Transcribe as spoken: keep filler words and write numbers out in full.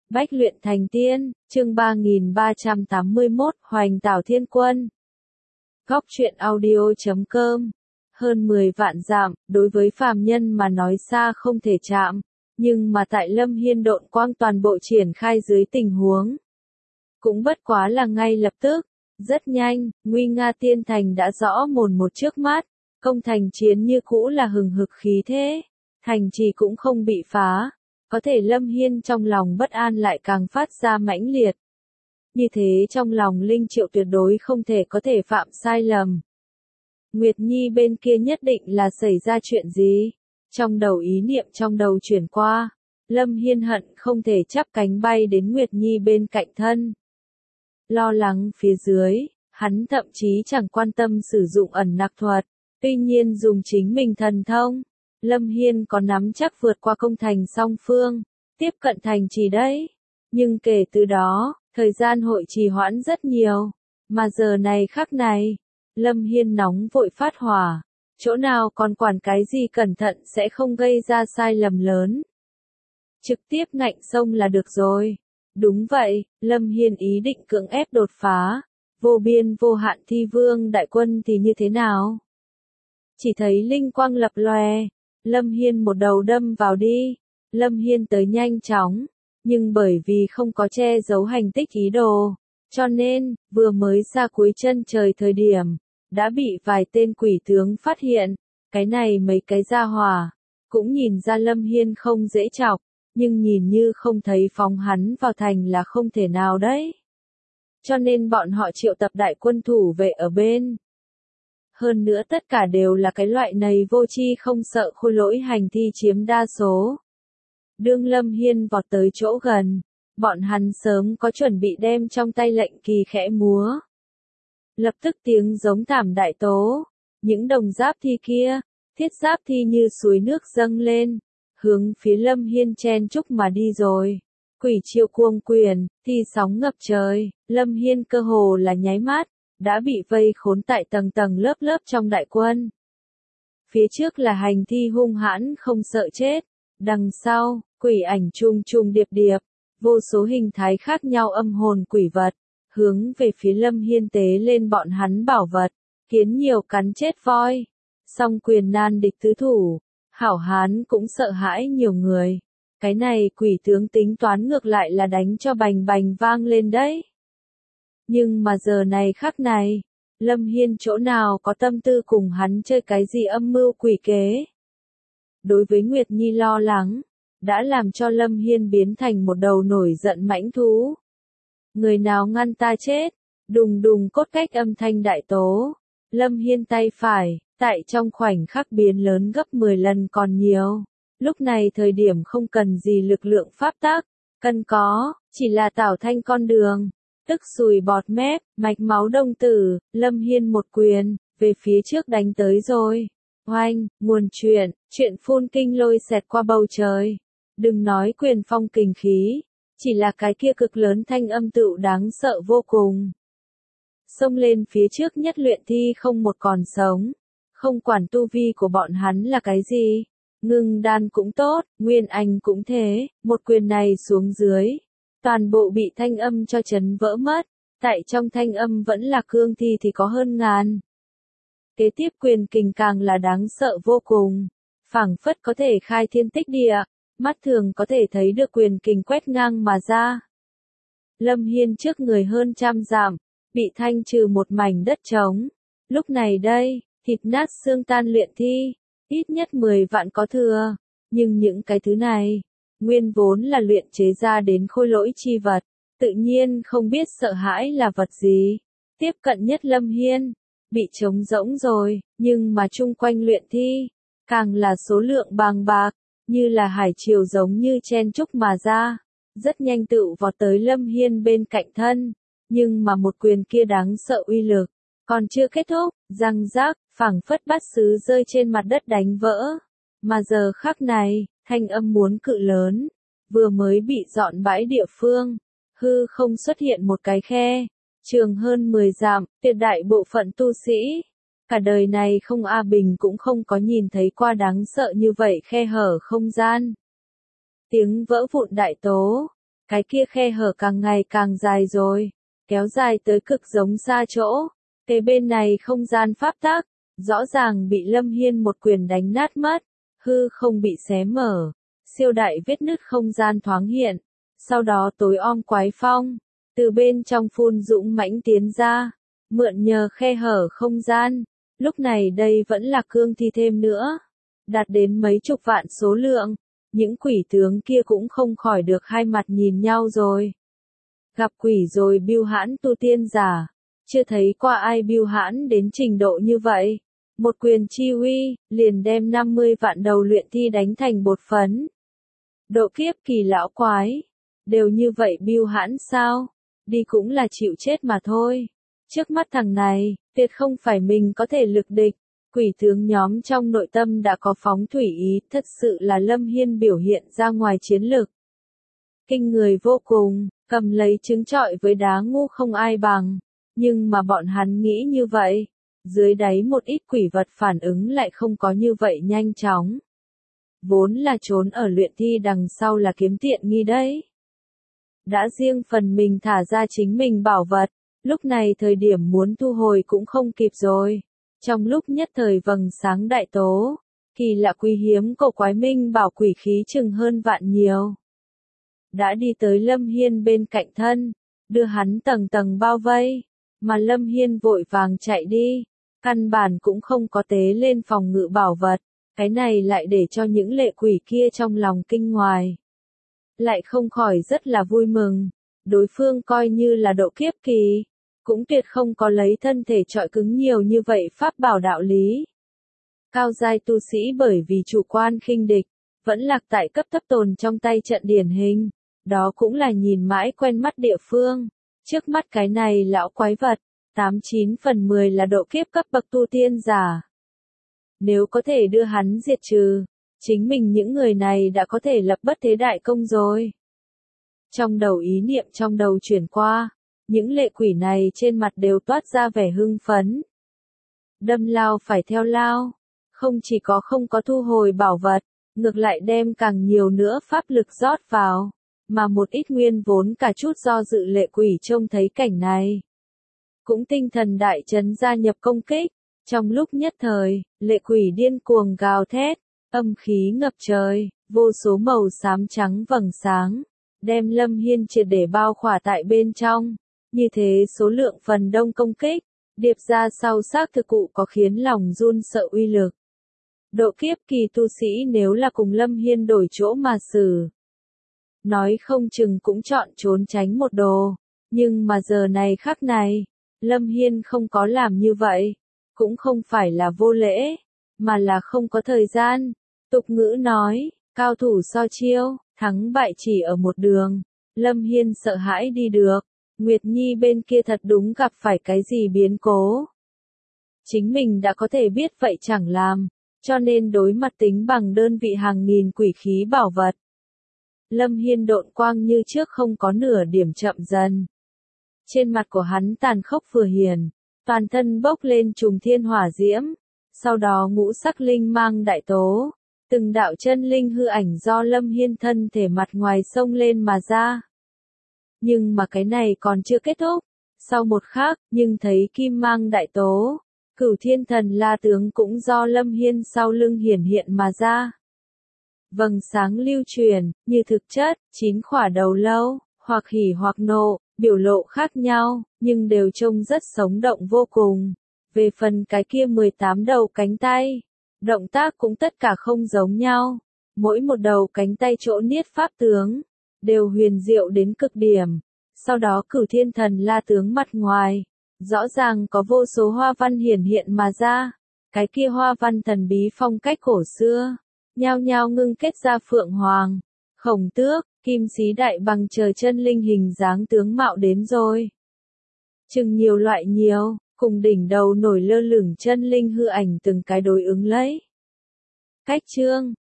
Bách luyện thành tiên, chương ba nghìn ba trăm tám mươi mốt, Hoành Tảo Thiên Quân. Góc truyện audio chấm com. Hơn mười vạn dặm, đối với phàm nhân mà nói xa không thể chạm, nhưng mà tại Lâm Hiên độn quang toàn bộ triển khai dưới tình huống. Cũng bất quá là ngay lập tức, rất nhanh, nguy nga tiên thành đã rõ mồn một trước mắt, công thành chiến như cũ là hừng hực khí thế, thành trì cũng không bị phá. Có thể Lâm Hiên trong lòng bất an lại càng phát ra mãnh liệt. Như thế trong lòng Linh Triệu tuyệt đối không thể có thể phạm sai lầm. Nguyệt Nhi bên kia nhất định là xảy ra chuyện gì? Trong đầu ý niệm trong đầu chuyển qua, Lâm Hiên hận không thể chắp cánh bay đến Nguyệt Nhi bên cạnh thân. Lo lắng phía dưới, hắn thậm chí chẳng quan tâm sử dụng ẩn nặc thuật, tuy nhiên dùng chính mình thần thông. Lâm Hiên có nắm chắc vượt qua công thành song phương, tiếp cận thành trì đấy. Nhưng kể từ đó, thời gian hội trì hoãn rất nhiều. Mà giờ này khắc này, Lâm Hiên nóng vội phát hỏa. Chỗ nào còn quản cái gì cẩn thận sẽ không gây ra sai lầm lớn. Trực tiếp ngạnh sông là được rồi. Đúng vậy, Lâm Hiên ý định cưỡng ép đột phá. Vô biên vô hạn thi vương đại quân thì như thế nào? Chỉ thấy linh quang lập lòe. Lâm Hiên một đầu đâm vào đi. Lâm Hiên tới nhanh chóng, nhưng bởi vì không có che giấu hành tích ý đồ, cho nên, vừa mới ra cuối chân trời thời điểm, đã bị vài tên quỷ tướng phát hiện. Cái này mấy cái gia hỏa, cũng nhìn ra Lâm Hiên không dễ chọc, nhưng nhìn như không thấy phóng hắn vào thành là không thể nào đấy. Cho nên bọn họ triệu tập đại quân thủ vệ ở bên. Hơn nữa tất cả đều là cái loại này vô tri không sợ khôi lỗi hành thi chiếm đa số. Đương Lâm Hiên vọt tới chỗ gần, bọn hắn sớm có chuẩn bị đem trong tay lệnh kỳ khẽ múa. Lập tức tiếng giống thảm đại tố, những đồng giáp thi kia, thiết giáp thi như suối nước dâng lên, hướng phía Lâm Hiên chen chúc mà đi rồi. Quỷ triệu cuồng quyền, thi sóng ngập trời, Lâm Hiên cơ hồ là nháy mắt, đã bị vây khốn tại tầng tầng lớp lớp trong đại quân. Phía trước là hành thi hung hãn không sợ chết, đằng sau, quỷ ảnh trùng trùng điệp điệp, vô số hình thái khác nhau âm hồn quỷ vật, hướng về phía Lâm Hiên tế lên bọn hắn bảo vật, kiến nhiều cắn chết voi, song quyền nan địch tứ thủ, hảo hán cũng sợ hãi nhiều người. Cái này quỷ tướng tính toán ngược lại là đánh cho bành bành vang lên đấy. Nhưng mà giờ này khắc này, Lâm Hiên chỗ nào có tâm tư cùng hắn chơi cái gì âm mưu quỷ kế. Đối với Nguyệt Nhi lo lắng, đã làm cho Lâm Hiên biến thành một đầu nổi giận mãnh thú. Người nào ngăn ta chết, đùng đùng cốt cách âm thanh đại tố. Lâm Hiên tay phải, tại trong khoảnh khắc biến lớn gấp mười lần còn nhiều. Lúc này thời điểm không cần gì lực lượng pháp tắc, cần có, chỉ là tạo thanh con đường. Tức sùi bọt mép, mạch máu đông tử, Lâm Hiên một quyền, về phía trước đánh tới rồi. Oanh, nguồn chuyện, chuyện phun kinh lôi xẹt qua bầu trời. Đừng nói quyền phong kình khí, chỉ là cái kia cực lớn thanh âm tựu đáng sợ vô cùng. Xông lên phía trước nhất luyện thi không một còn sống. Không quản tu vi của bọn hắn là cái gì. Ngưng đan cũng tốt, nguyên anh cũng thế, một quyền này xuống dưới. Toàn bộ bị thanh âm cho chấn vỡ mất, tại trong thanh âm vẫn là cương thi thì có hơn ngàn. Kế tiếp quyền kình càng là đáng sợ vô cùng, phảng phất có thể khai thiên tích địa, mắt thường có thể thấy được quyền kình quét ngang mà ra. Lâm Hiên trước người hơn trăm dặm, bị thanh trừ một mảnh đất trống. Lúc này đây, thịt nát xương tan luyện thi, ít nhất mười vạn có thừa, nhưng những cái thứ này, nguyên vốn là luyện chế ra đến khôi lỗi chi vật, tự nhiên không biết sợ hãi là vật gì. Tiếp cận nhất Lâm Hiên, bị trống rỗng rồi, nhưng mà chung quanh luyện thi, càng là số lượng bàng bạc, như là hải triều giống như chen chúc mà ra, rất nhanh tựu vọt tới Lâm Hiên bên cạnh thân, nhưng mà một quyền kia đáng sợ uy lực, còn chưa kết thúc, răng rác, phảng phất bát sứ rơi trên mặt đất đánh vỡ, mà giờ khắc này, thanh âm muốn cự lớn, vừa mới bị dọn bãi địa phương, hư không xuất hiện một cái khe, trường hơn mười dặm, tuyệt đại bộ phận tu sĩ, cả đời này không A Bình cũng không có nhìn thấy qua đáng sợ như vậy khe hở không gian. Tiếng vỡ vụn đại tố, Cái kia khe hở càng ngày càng dài rồi, kéo dài tới cực giống xa chỗ. Kế bên này không gian pháp tắc, rõ ràng bị Lâm Hiên một quyền đánh nát mất, hư không bị xé mở, siêu đại vết nứt không gian thoáng hiện, sau đó tối om quái phong, từ bên trong phun dũng mãnh tiến ra, mượn nhờ khe hở không gian, lúc này đây vẫn là cương thi thêm nữa, đạt đến mấy chục vạn số lượng, những quỷ tướng kia cũng không khỏi được hai mặt nhìn nhau rồi. Gặp quỷ rồi biêu hãn tu tiên giả, chưa thấy qua ai biêu hãn đến trình độ như vậy. Một quyền chi uy, liền đem năm mươi vạn đầu luyện thi đánh thành bột phấn. Độ kiếp kỳ lão quái, đều như vậy biêu hãn sao? Đi cũng là chịu chết mà thôi. Trước mắt thằng này, tuyệt không phải mình có thể lực địch. Quỷ tướng nhóm trong nội tâm đã có phóng thủy ý, thật sự là Lâm Hiên biểu hiện ra ngoài chiến lực. Kinh người vô cùng, cầm lấy trứng trọi với đá ngu không ai bằng. Nhưng mà bọn hắn nghĩ như vậy, dưới đáy một ít quỷ vật phản ứng lại không có như vậy nhanh chóng. Vốn là trốn ở luyện thi đằng sau là kiếm tiện nghi đấy. Đã riêng phần mình thả ra chính mình bảo vật, lúc này thời điểm muốn thu hồi cũng không kịp rồi. Trong lúc nhất thời vầng sáng đại tố, kỳ lạ quý hiếm cổ quái minh bảo quỷ khí chừng hơn vạn nhiều. Đã đi tới Lâm Hiên bên cạnh thân, đưa hắn tầng tầng bao vây, mà Lâm Hiên vội vàng chạy đi, căn bản cũng không có tế lên phòng ngự bảo vật, cái này lại để cho những lệ quỷ kia trong lòng kinh ngoài. Lại không khỏi rất là vui mừng, đối phương coi như là độ kiếp kỳ, cũng tuyệt không có lấy thân thể trọi cứng nhiều như vậy pháp bảo đạo lý. Cao giai tu sĩ bởi vì chủ quan khinh địch, vẫn lạc tại cấp thấp tồn trong tay trận điển hình, đó cũng là nhìn mãi quen mắt địa phương. Trước mắt cái này lão quái vật, tám chín phần mười là độ kiếp cấp bậc tu tiên giả. Nếu có thể đưa hắn diệt trừ, chính mình những người này đã có thể lập bất thế đại công rồi. Trong đầu ý niệm trong đầu chuyển qua, những lệ quỷ này trên mặt đều toát ra vẻ hưng phấn. Đâm lao phải theo lao, không chỉ có không có thu hồi bảo vật, ngược lại đem càng nhiều nữa pháp lực rót vào, mà một ít nguyên vốn cả chút do dự lệ quỷ trông thấy cảnh này. Cũng tinh thần đại chấn gia nhập công kích, trong lúc nhất thời, lệ quỷ điên cuồng gào thét, âm khí ngập trời, vô số màu xám trắng vầng sáng, đem Lâm Hiên triệt để bao khỏa tại bên trong, như thế số lượng phần đông công kích, điệp ra sau xác thực cụ có khiến lòng run sợ uy lực. Độ kiếp kỳ tu sĩ nếu là cùng Lâm Hiên đổi chỗ mà xử, nói không chừng cũng chọn trốn tránh một đồ, nhưng mà giờ này khắc này, Lâm Hiên không có làm như vậy, cũng không phải là vô lễ, mà là không có thời gian. Tục ngữ nói, cao thủ so chiêu, thắng bại chỉ ở một đường. Lâm Hiên sợ hãi đi được, Nguyệt Nhi bên kia thật đúng gặp phải cái gì biến cố. Chính mình đã có thể biết vậy chẳng làm, cho nên đối mặt tính bằng đơn vị hàng nghìn quỷ khí bảo vật. Lâm Hiên độn quang như trước không có nửa điểm chậm dần. Trên mặt của hắn tàn khốc vừa hiền, toàn thân bốc lên trùng thiên hỏa diễm, sau đó ngũ sắc linh mang đại tố, từng đạo chân linh hư ảnh do Lâm Hiên thân thể mặt ngoài xông lên mà ra. Nhưng mà cái này còn chưa kết thúc, sau một khắc, nhưng thấy kim mang đại tố, cửu thiên thần la tướng cũng do Lâm Hiên sau lưng hiển hiện mà ra. Vầng sáng lưu truyền, như thực chất, chín khỏa đầu lâu, hoặc hỉ hoặc nộ, biểu lộ khác nhau, nhưng đều trông rất sống động vô cùng. Về phần cái kia mười tám đầu cánh tay, động tác cũng tất cả không giống nhau. Mỗi một đầu cánh tay chỗ niết pháp tướng, đều huyền diệu đến cực điểm. Sau đó cửu thiên thần la tướng mặt ngoài, rõ ràng có vô số hoa văn hiển hiện mà ra. Cái kia hoa văn thần bí phong cách cổ xưa, nhao nhao ngưng kết ra phượng hoàng, khổng tước, kim xí đại bằng trời chân linh hình dáng tướng mạo đến rồi. Chừng nhiều loại nhiều, cùng đỉnh đầu nổi lơ lửng chân linh hư ảnh từng cái đối ứng lấy. Cách chương,